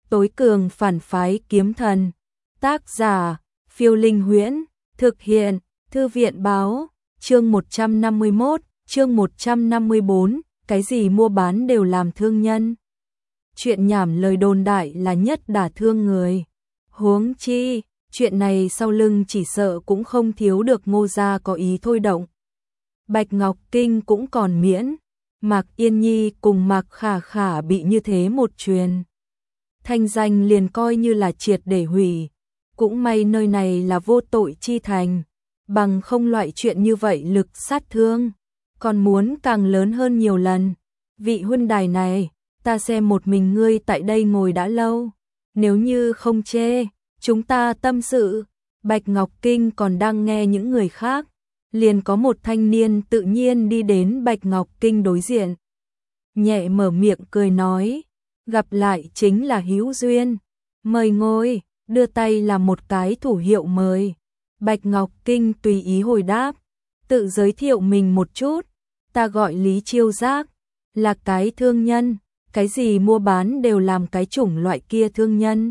tối cường phản phái kiếm thần. Tác giả, Phiêu Linh Huyễn, thực hiện, Thư viện báo, chương 151, chương 154, cái gì mua bán đều làm thương nhân. Chuyện nhảm lời đồn đại là nhất đả thương người. Huống chi, chuyện này sau lưng chỉ sợ cũng không thiếu được Ngô gia có ý thôi động. Bạch Ngọc Kinh cũng còn miễn, Mạc Yên Nhi cùng Mạc Khả Khả bị như thế một truyền. Thanh danh liền coi như là triệt để hủy, cũng may nơi này là vô tội chi thành, bằng không loại chuyện như vậy lực sát thương, còn muốn càng lớn hơn nhiều lần. Vị huynh đài này, ta xem một mình ngươi tại đây ngồi đã lâu, nếu như không chê, chúng ta tâm sự. Bạch Ngọc Kinh còn đang nghe những người khác, liền có một thanh niên tự nhiên đi đến Bạch Ngọc Kinh đối diện. Nhẹ mở miệng cười nói, gặp lại chính là hữu duyên, mời ngồi, đưa tay là một cái thủ hiệu mời. Bạch Ngọc Kinh tùy ý hồi đáp, tự giới thiệu mình một chút, ta gọi Lý Chiêu Giác, là cái thương nhân, cái gì mua bán đều làm cái chủng loại kia thương nhân.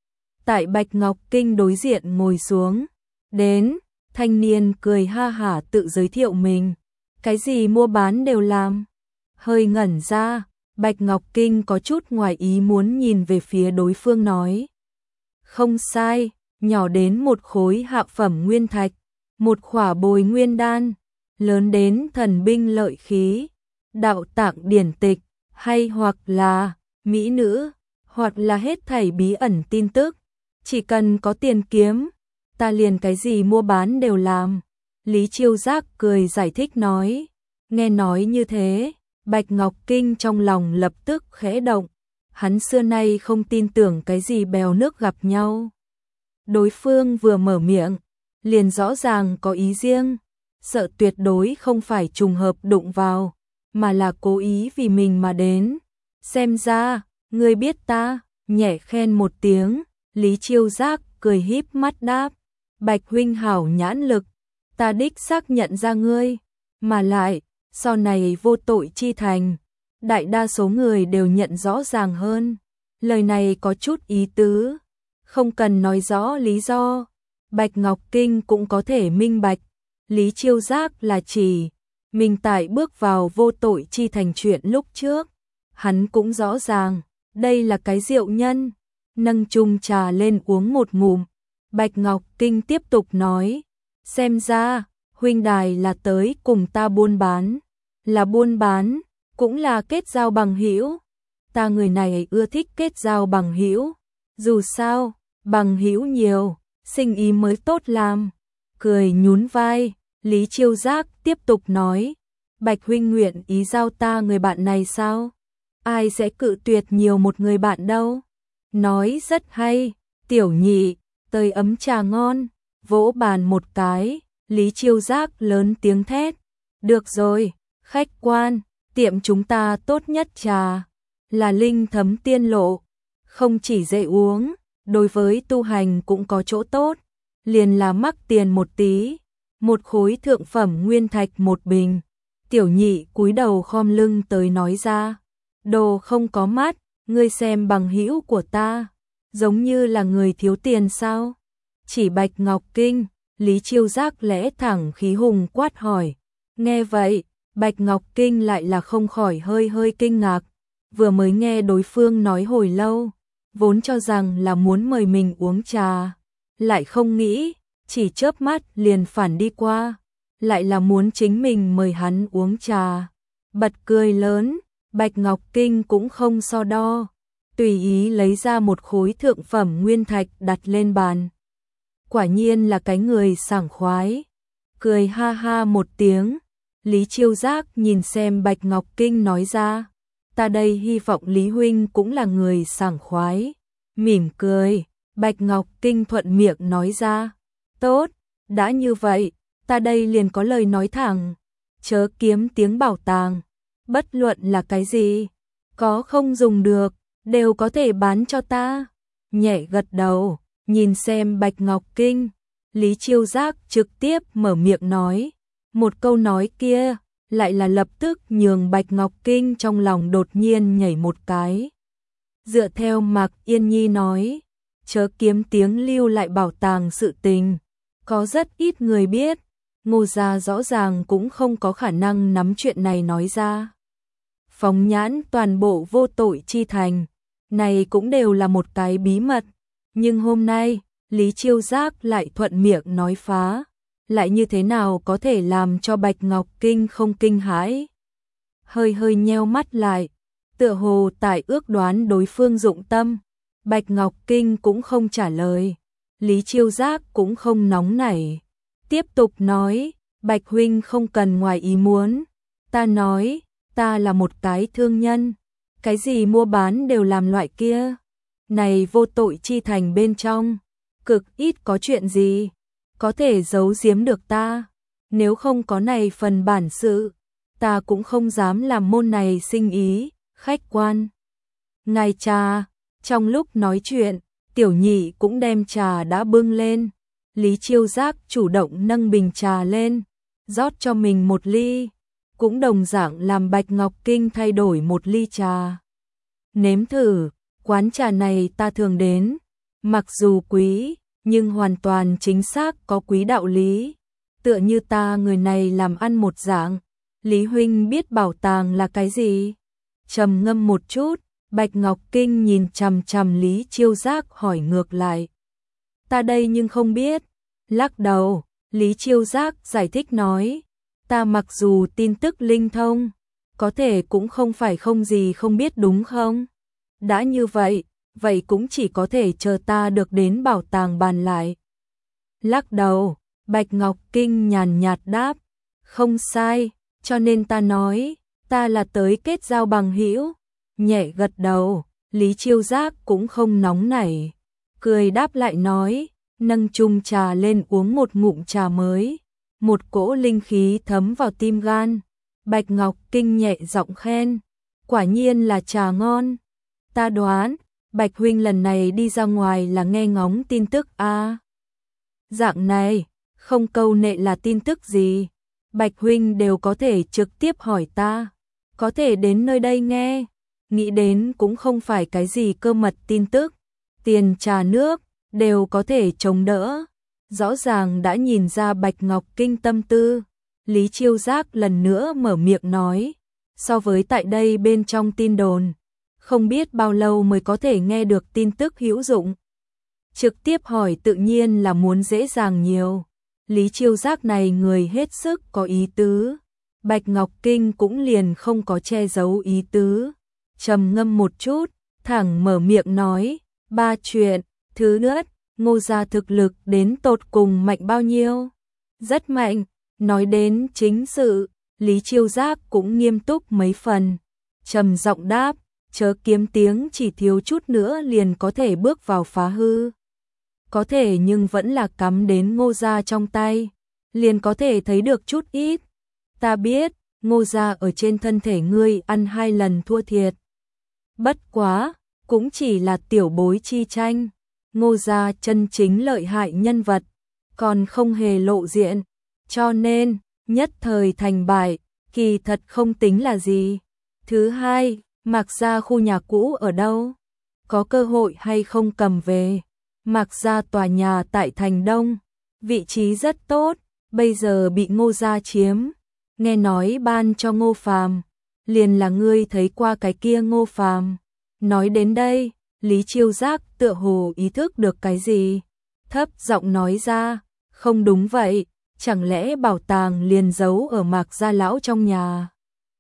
Tại Bạch Ngọc Kinh đối diện ngồi xuống, đến, thanh niên cười ha hả tự giới thiệu mình, cái gì mua bán đều làm. Hơi ngẩn ra, Bạch Ngọc Kinh có chút ngoài ý muốn nhìn về phía đối phương nói. Không sai, nhỏ đến một khối hạ phẩm nguyên thạch, một khỏa bồi nguyên đan, lớn đến thần binh lợi khí, đạo tạng điển tịch, hay hoặc là mỹ nữ, hoặc là hết thảy bí ẩn tin tức, chỉ cần có tiền kiếm, ta liền cái gì mua bán đều làm. Lý Chiêu Giác cười giải thích nói, nghe nói như thế, Bạch Ngọc Kinh trong lòng lập tức khẽ động, hắn xưa nay không tin tưởng cái gì bèo nước gặp nhau. Đối phương vừa mở miệng, liền rõ ràng có ý riêng, sợ tuyệt đối không phải trùng hợp đụng vào, mà là cố ý vì mình mà đến. Xem ra, ngươi biết ta, nhẹ khen một tiếng, Lý Chiêu Giác cười híp mắt đáp, Bạch huynh hảo nhãn lực, ta đích xác nhận ra ngươi, mà lại, sau này vô tội chi thành, đại đa số người đều nhận rõ ràng hơn. Lời này có chút ý tứ, không cần nói rõ lý do, Bạch Ngọc Kinh cũng có thể minh bạch. Lý Chiêu Giác là chỉ mình tại bước vào vô tội chi thành chuyện lúc trước, hắn cũng rõ ràng, đây là cái rượu nhân, nâng chung trà lên uống một ngụm. Bạch Ngọc Kinh tiếp tục nói, xem ra, huynh đài là tới cùng ta buôn bán, là buôn bán, cũng là kết giao bằng hữu. Ta người này ưa thích kết giao bằng hữu, dù sao, bằng hữu nhiều, sinh ý mới tốt làm. Cười nhún vai, Lý Chiêu Giác tiếp tục nói, Bạch huynh nguyện ý giao ta người bạn này sao? Ai sẽ cự tuyệt nhiều một người bạn đâu? Nói rất hay, tiểu nhị, tơi ấm trà ngon, vỗ bàn một cái, Lý Chiêu Giác lớn tiếng thét, được rồi, khách quan, tiệm chúng ta tốt nhất trà, là linh thấm tiên lộ, không chỉ dễ uống, đối với tu hành cũng có chỗ tốt, liền là mắc tiền một tí, một khối thượng phẩm nguyên thạch một bình. Tiểu nhị cúi đầu khom lưng tới nói ra, đồ không có mắt, ngươi xem bằng hữu của ta, giống như là người thiếu tiền sao? Chỉ Bạch Ngọc Kinh, Lý Chiêu Giác lẽ thẳng khí hùng quát hỏi. Nghe vậy, Bạch Ngọc Kinh lại là không khỏi hơi kinh ngạc, vừa mới nghe đối phương nói hồi lâu, vốn cho rằng là muốn mời mình uống trà, lại không nghĩ, chỉ chớp mắt liền phản đi qua, lại là muốn chính mình mời hắn uống trà. Bật cười lớn, Bạch Ngọc Kinh cũng không so đo, tùy ý lấy ra một khối thượng phẩm nguyên thạch đặt lên bàn. Quả nhiên là cái người sảng khoái, cười ha ha một tiếng. Lý Chiêu Giác nhìn xem Bạch Ngọc Kinh nói ra, ta đây hy vọng Lý huynh cũng là người sảng khoái. Mỉm cười, Bạch Ngọc Kinh thuận miệng nói ra, tốt, đã như vậy, ta đây liền có lời nói thẳng, chớ kiếm tiếng bảo tàng, bất luận là cái gì, có không dùng được, đều có thể bán cho ta. Nhẹ gật đầu, nhìn xem Bạch Ngọc Kinh, Lý Chiêu Giác trực tiếp mở miệng nói, một câu nói kia, lại là lập tức nhường Bạch Ngọc Kinh trong lòng đột nhiên nhảy một cái. Dựa theo Mạc Yên Nhi nói, chớ kiếm tiếng lưu lại bảo tàng sự tình, có rất ít người biết, Ngô gia rõ ràng cũng không có khả năng nắm chuyện này nói ra. Phóng nhãn toàn bộ Vô Tội Chi Thành, này cũng đều là một cái bí mật, nhưng hôm nay, Lý Chiêu Giác lại thuận miệng nói phá, lại như thế nào có thể làm cho Bạch Ngọc Kinh không kinh hãi. Hơi hơi nheo mắt lại, tựa hồ tại ước đoán đối phương dụng tâm, Bạch Ngọc Kinh cũng không trả lời, Lý Chiêu Giác cũng không nóng nảy, tiếp tục nói, Bạch huynh không cần ngoài ý muốn, ta nói, ta là một cái thương nhân, cái gì mua bán đều làm loại kia, này Vô Tội Chi Thành bên trong, cực ít có chuyện gì có thể giấu giếm được ta, nếu không có này phần bản sự, ta cũng không dám làm môn này sinh ý, khách quan. Ngài trà, trong lúc nói chuyện, Tiểu Nhị cũng đem trà đã bưng lên, Lý Chiêu Giác chủ động nâng bình trà lên, rót cho mình một ly, cũng đồng dạng làm Bạch Ngọc Kinh thay đổi một ly trà. Nếm thử, quán trà này ta thường đến, mặc dù quý, nhưng hoàn toàn chính xác có quý đạo lý, tựa như ta người này làm ăn một dạng. Lý huynh biết bảo tàng là cái gì? Trầm ngâm một chút, Bạch Ngọc Kinh nhìn chằm chằm Lý Chiêu Giác hỏi ngược lại. Ta đây nhưng không biết. Lắc đầu, Lý Chiêu Giác giải thích nói, ta mặc dù tin tức linh thông, có thể cũng không phải không gì không biết đúng không? Đã như vậy, vậy cũng chỉ có thể chờ ta được đến bảo tàng bàn lại. Lắc đầu, Bạch Ngọc Kinh nhàn nhạt đáp, không sai, cho nên ta nói, ta là tới kết giao bằng hữu. Nhẹ gật đầu, Lý Chiêu Giác cũng không nóng nảy, cười đáp lại nói, nâng chung trà lên uống một ngụm trà mới, một cỗ linh khí thấm vào tim gan. Bạch Ngọc Kinh nhẹ giọng khen, quả nhiên là trà ngon. Ta đoán, Bạch huynh lần này đi ra ngoài là nghe ngóng tin tức a. Dạng này, không câu nệ là tin tức gì, Bạch huynh đều có thể trực tiếp hỏi ta, có thể đến nơi đây nghe, nghĩ đến cũng không phải cái gì cơ mật tin tức, tiền trà nước đều có thể chống đỡ. Rõ ràng đã nhìn ra Bạch Ngọc Kinh tâm tư, Lý Chiêu Giác lần nữa mở miệng nói, so với tại đây bên trong tin đồn, không biết bao lâu mới có thể nghe được tin tức hữu dụng. Trực tiếp hỏi tự nhiên là muốn dễ dàng nhiều. Lý Chiêu Giác này người hết sức có ý tứ, Bạch Ngọc Kinh cũng liền không có che giấu ý tứ. Trầm ngâm một chút, thẳng mở miệng nói, ba chuyện, thứ nhất, Ngô gia thực lực đến tột cùng mạnh bao nhiêu? Rất mạnh, nói đến chính sự, Lý Chiêu Giác cũng nghiêm túc mấy phần, trầm giọng đáp, chớ kiếm tiếng chỉ thiếu chút nữa liền có thể bước vào phá hư. Có thể nhưng vẫn là cắm đến Ngô gia trong tay, liền có thể thấy được chút ít. Ta biết, Ngô gia ở trên thân thể ngươi ăn 2 lần thua thiệt. Bất quá, cũng chỉ là tiểu bối chi tranh. Ngô gia chân chính lợi hại nhân vật, còn không hề lộ diện, cho nên, nhất thời thành bại, kỳ thật không tính là gì. Thứ hai, Mạc gia khu nhà cũ ở đâu? Có cơ hội hay không cầm về? Mạc gia tòa nhà tại thành Đông, vị trí rất tốt, bây giờ bị Ngô gia chiếm. Nghe nói ban cho Ngô Phàm, liền là ngươi thấy qua cái kia Ngô Phàm. Nói đến đây, Lý Chiêu Giác tựa hồ ý thức được cái gì, thấp giọng nói ra, không đúng vậy, chẳng lẽ bảo tàng liền giấu ở Mạc gia lão trong nhà?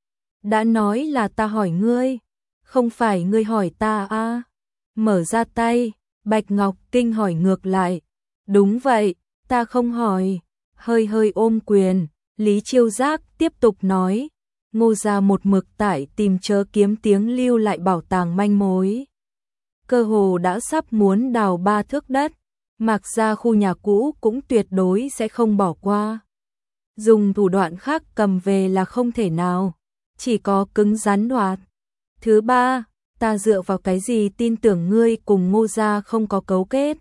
Đã nói là ta hỏi ngươi, không phải ngươi hỏi ta à? Mở ra tay, Bạch Ngọc Kinh hỏi ngược lại, đúng vậy, ta không hỏi. Hơi hơi ôm quyền, Lý Chiêu Giác tiếp tục nói, Ngô gia một mực tại tìm chớ kiếm tiếng lưu lại bảo tàng manh mối. Cơ hồ đã sắp muốn đào 3 thước đất, Mạc gia khu nhà cũ cũng tuyệt đối sẽ không bỏ qua. Dùng thủ đoạn khác cầm về là không thể nào, chỉ có cứng rắn đoạt. Thứ ba, ta dựa vào cái gì tin tưởng ngươi cùng Ngô gia không có cấu kết?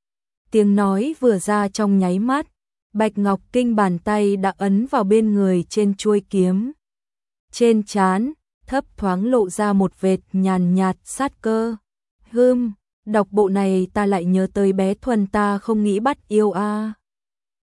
Tiếng nói vừa ra trong nháy mắt, Bạch Ngọc Kinh bàn tay đã ấn vào bên người trên chuôi kiếm. Trên trán, thấp thoáng lộ ra một vệt nhàn nhạt sát cơ. Đọc bộ này ta lại nhớ tới bé Thuần, ta không nghĩ bắt yêu a.